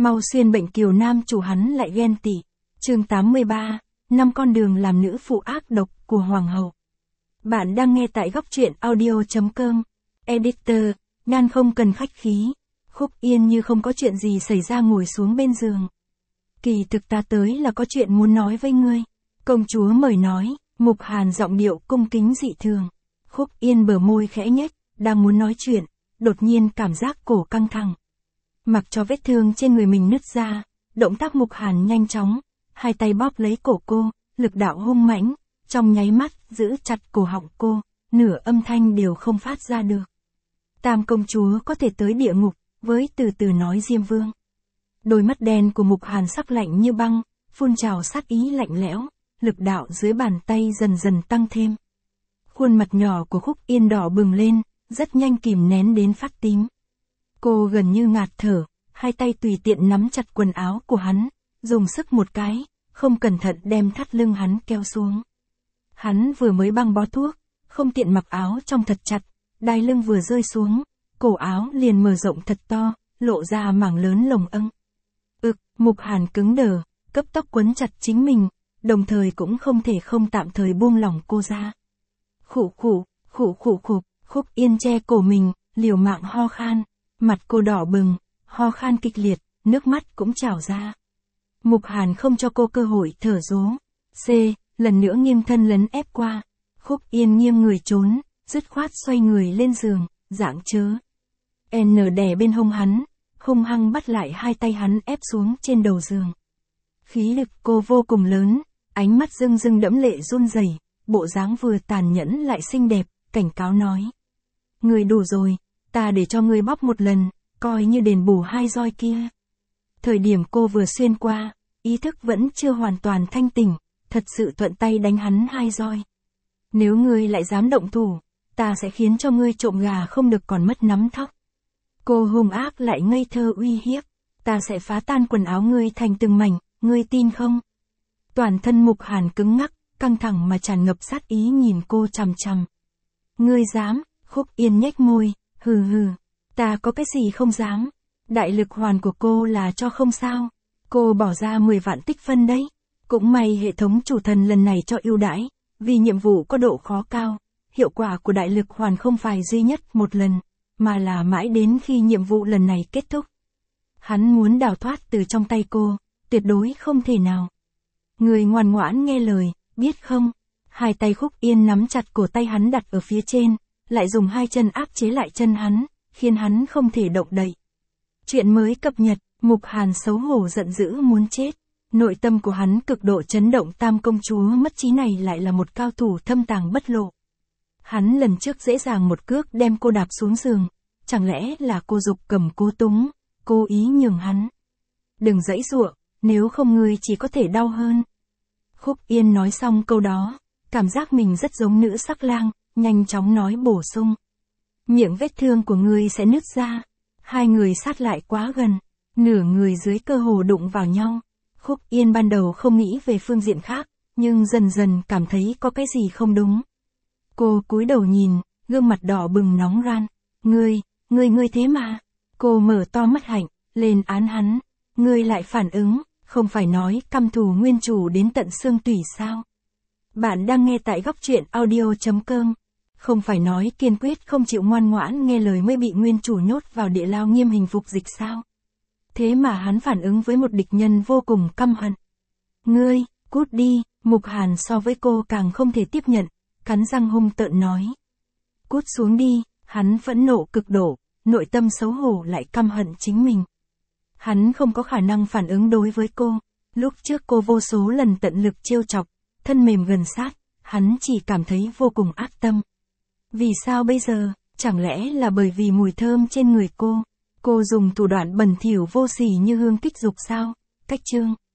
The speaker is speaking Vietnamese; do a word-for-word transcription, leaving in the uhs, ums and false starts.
Mau xuyên bệnh kiều nam chủ hắn lại ghen tị. Chương tám mươi ba, năm con đường làm nữ phụ ác độc của Hoàng hậu. Bạn đang nghe tại góc truyện audio chấm com. Editor, Nhan không cần khách khí. Khúc Yên như không có chuyện gì xảy ra ngồi xuống bên giường. Kỳ thực ta tới là có chuyện muốn nói với ngươi. Công chúa mời nói, Mục Hàn giọng điệu cung kính dị thường. Khúc Yên bờ môi khẽ nhếch, đang muốn nói chuyện, đột nhiên cảm giác cổ căng thẳng. Mặc cho vết thương trên người mình nứt ra, động tác Mục Hàn nhanh chóng, hai tay bóp lấy cổ cô, lực đạo hung mãnh, trong nháy mắt giữ chặt cổ họng cô, nửa âm thanh đều không phát ra được. Tam công chúa có thể tới địa ngục, với từ từ nói Diêm Vương. Đôi mắt đen của Mục Hàn sắc lạnh như băng, phun trào sát ý lạnh lẽo, lực đạo dưới bàn tay dần dần tăng thêm. Khuôn mặt nhỏ của Khúc Yên đỏ bừng lên, rất nhanh kìm nén đến phát tím. Cô gần như ngạt thở, hai tay tùy tiện nắm chặt quần áo của hắn, dùng sức một cái, không cẩn thận đem thắt lưng hắn kéo xuống. Hắn vừa mới băng bó thuốc, không tiện mặc áo trong thật chặt, đai lưng vừa rơi xuống, cổ áo liền mở rộng thật to, lộ ra mảng lớn lồng âng. Ực, Mục Hàn cứng đờ, cấp tốc quấn chặt chính mình, đồng thời cũng không thể không tạm thời buông lỏng cô ra. Khụ khụ, khụ khụ khụ, Khúc Yên che cổ mình, liều mạng ho khan, mặt cô đỏ bừng, ho khan kịch liệt, nước mắt cũng trào ra. Mục Hàn không cho cô cơ hội thở dố. C, lần nữa nghiêng thân lấn ép qua. Khúc Yên nghiêng người trốn, dứt khoát xoay người lên giường, dạng chớ. N đè bên hông hắn, hung hăng bắt lại hai tay hắn ép xuống trên đầu giường. Khí lực cô vô cùng lớn, ánh mắt rưng rưng đẫm lệ run rẩy, bộ dáng vừa tàn nhẫn lại xinh đẹp, cảnh cáo nói. Người đủ rồi, ta để cho ngươi bóp một lần, coi như đền bù hai roi kia. Thời điểm cô vừa xuyên qua, ý thức vẫn chưa hoàn toàn thanh tỉnh, thật sự thuận tay đánh hắn hai roi. Nếu ngươi lại dám động thủ, ta sẽ khiến cho ngươi trộm gà không được còn mất nắm thóc. Cô hung ác lại ngây thơ uy hiếp, ta sẽ phá tan quần áo ngươi thành từng mảnh, ngươi tin không? Toàn thân Mục Hàn cứng ngắc, căng thẳng mà tràn ngập sát ý nhìn cô chằm chằm. Ngươi dám? Khúc Yên nhếch môi, hừ hừ, ta có cái gì không dám? Đại lực hoàn của cô là cho không sao? Cô bỏ ra mười vạn tích phân đấy. Cũng may hệ thống chủ thần lần này cho ưu đãi, vì nhiệm vụ có độ khó cao, hiệu quả của đại lực hoàn không phải duy nhất một lần, mà là mãi đến khi nhiệm vụ lần này kết thúc. Hắn muốn đào thoát từ trong tay cô, tuyệt đối không thể nào. Người ngoan ngoãn nghe lời, biết không? Hai tay Khúc Yên nắm chặt cổ tay hắn đặt ở phía trên, lại dùng hai chân áp chế lại chân hắn, khiến hắn không thể động đậy. Chuyện mới cập nhật, Mục Hàn xấu hổ giận dữ muốn chết. Nội tâm của hắn cực độ chấn động, tam công chúa mất trí này lại là một cao thủ thâm tàng bất lộ. Hắn lần trước dễ dàng một cước đem cô đạp xuống giường, chẳng lẽ là cô giục cầm cô túng, cố ý nhường hắn. Đừng giãy giụa, nếu không ngươi chỉ có thể đau hơn. Khúc Yên nói xong câu đó, cảm giác mình rất giống nữ sắc lang, nhanh chóng nói bổ sung. Miệng vết thương của ngươi sẽ nứt ra. Hai người sát lại quá gần, nửa người dưới cơ hồ đụng vào nhau. Khúc Yên ban đầu không nghĩ về phương diện khác, nhưng dần dần cảm thấy có cái gì không đúng. Cô cúi đầu nhìn, gương mặt đỏ bừng nóng ran. Ngươi, ngươi ngươi thế mà. Cô mở to mắt hạnh, lên án hắn. Ngươi lại phản ứng, không phải nói căm thù nguyên chủ đến tận xương tủy sao? Bạn đang nghe tại góc truyện audio chấm com. Không phải nói kiên quyết không chịu ngoan ngoãn nghe lời mới bị nguyên chủ nhốt vào địa lao nghiêm hình phục dịch sao? Thế mà hắn phản ứng với một địch nhân vô cùng căm hận. Ngươi, cút đi. Mục Hàn so với cô càng không thể tiếp nhận, cắn răng hung tợn nói. Cút xuống đi. Hắn phẫn nộ cực độ, nội tâm xấu hổ lại căm hận chính mình. Hắn không có khả năng phản ứng đối với cô. Lúc trước cô vô số lần tận lực trêu chọc, thân mềm gần sát, hắn chỉ cảm thấy vô cùng ác tâm. Vì sao bây giờ? Chẳng lẽ là bởi vì mùi thơm trên người cô? Cô dùng thủ đoạn bẩn thỉu vô sỉ như hương kích dục sao? Cách chương